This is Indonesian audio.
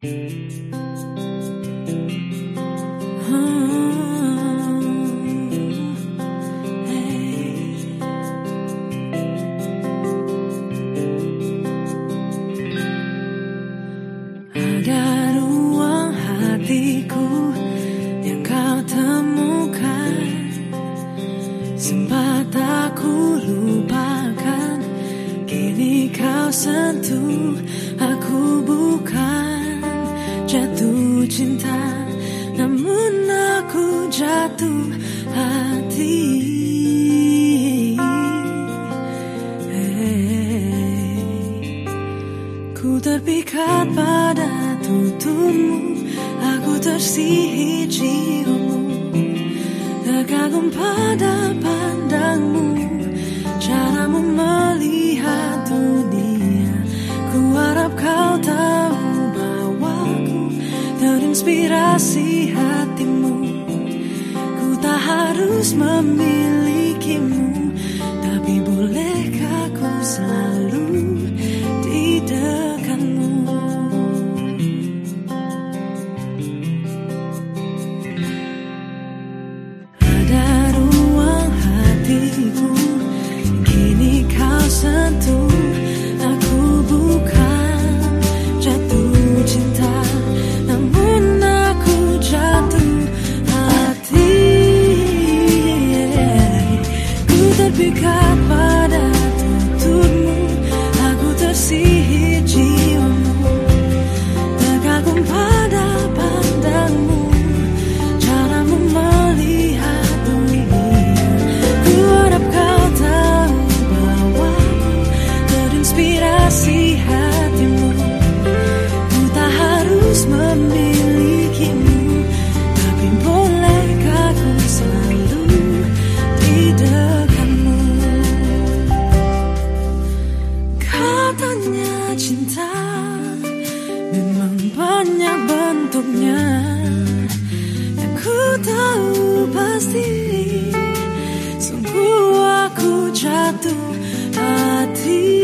Ada ruang hatiku yang kau temukan, sempat aku lupakan, kini kau sentuh. Aku bukan jatuh cinta, namun aku jatuh hati. Ku terpikat pada tutupmu, aku tersihir jiwamu, terkagum pada pandangmu, caramu melihat dunia. Ku harap kau tahu bahwa ku terinspirasi hatimu. Ku tak harus memilikimu, tapi bolehkah ku selalu di dekatmu. Ada ruang hatiku, kini kau sentuh. Aku bukan jatuh cinta, namun aku jatuh hati. Ku terpikat pada tutupmu, aku tersihir jiwamu, terkagum pada pandangmu, caramu melihat dunia. Ku harap kau tahu bahwa terinspirasi hatimu. Ku tak harus memilikimu, tapi bolehkah ku selalu di dekatmu. Katanya cinta memang banyak bentuknya, yang ku tahu pasti, sungguh aku jatuh hati.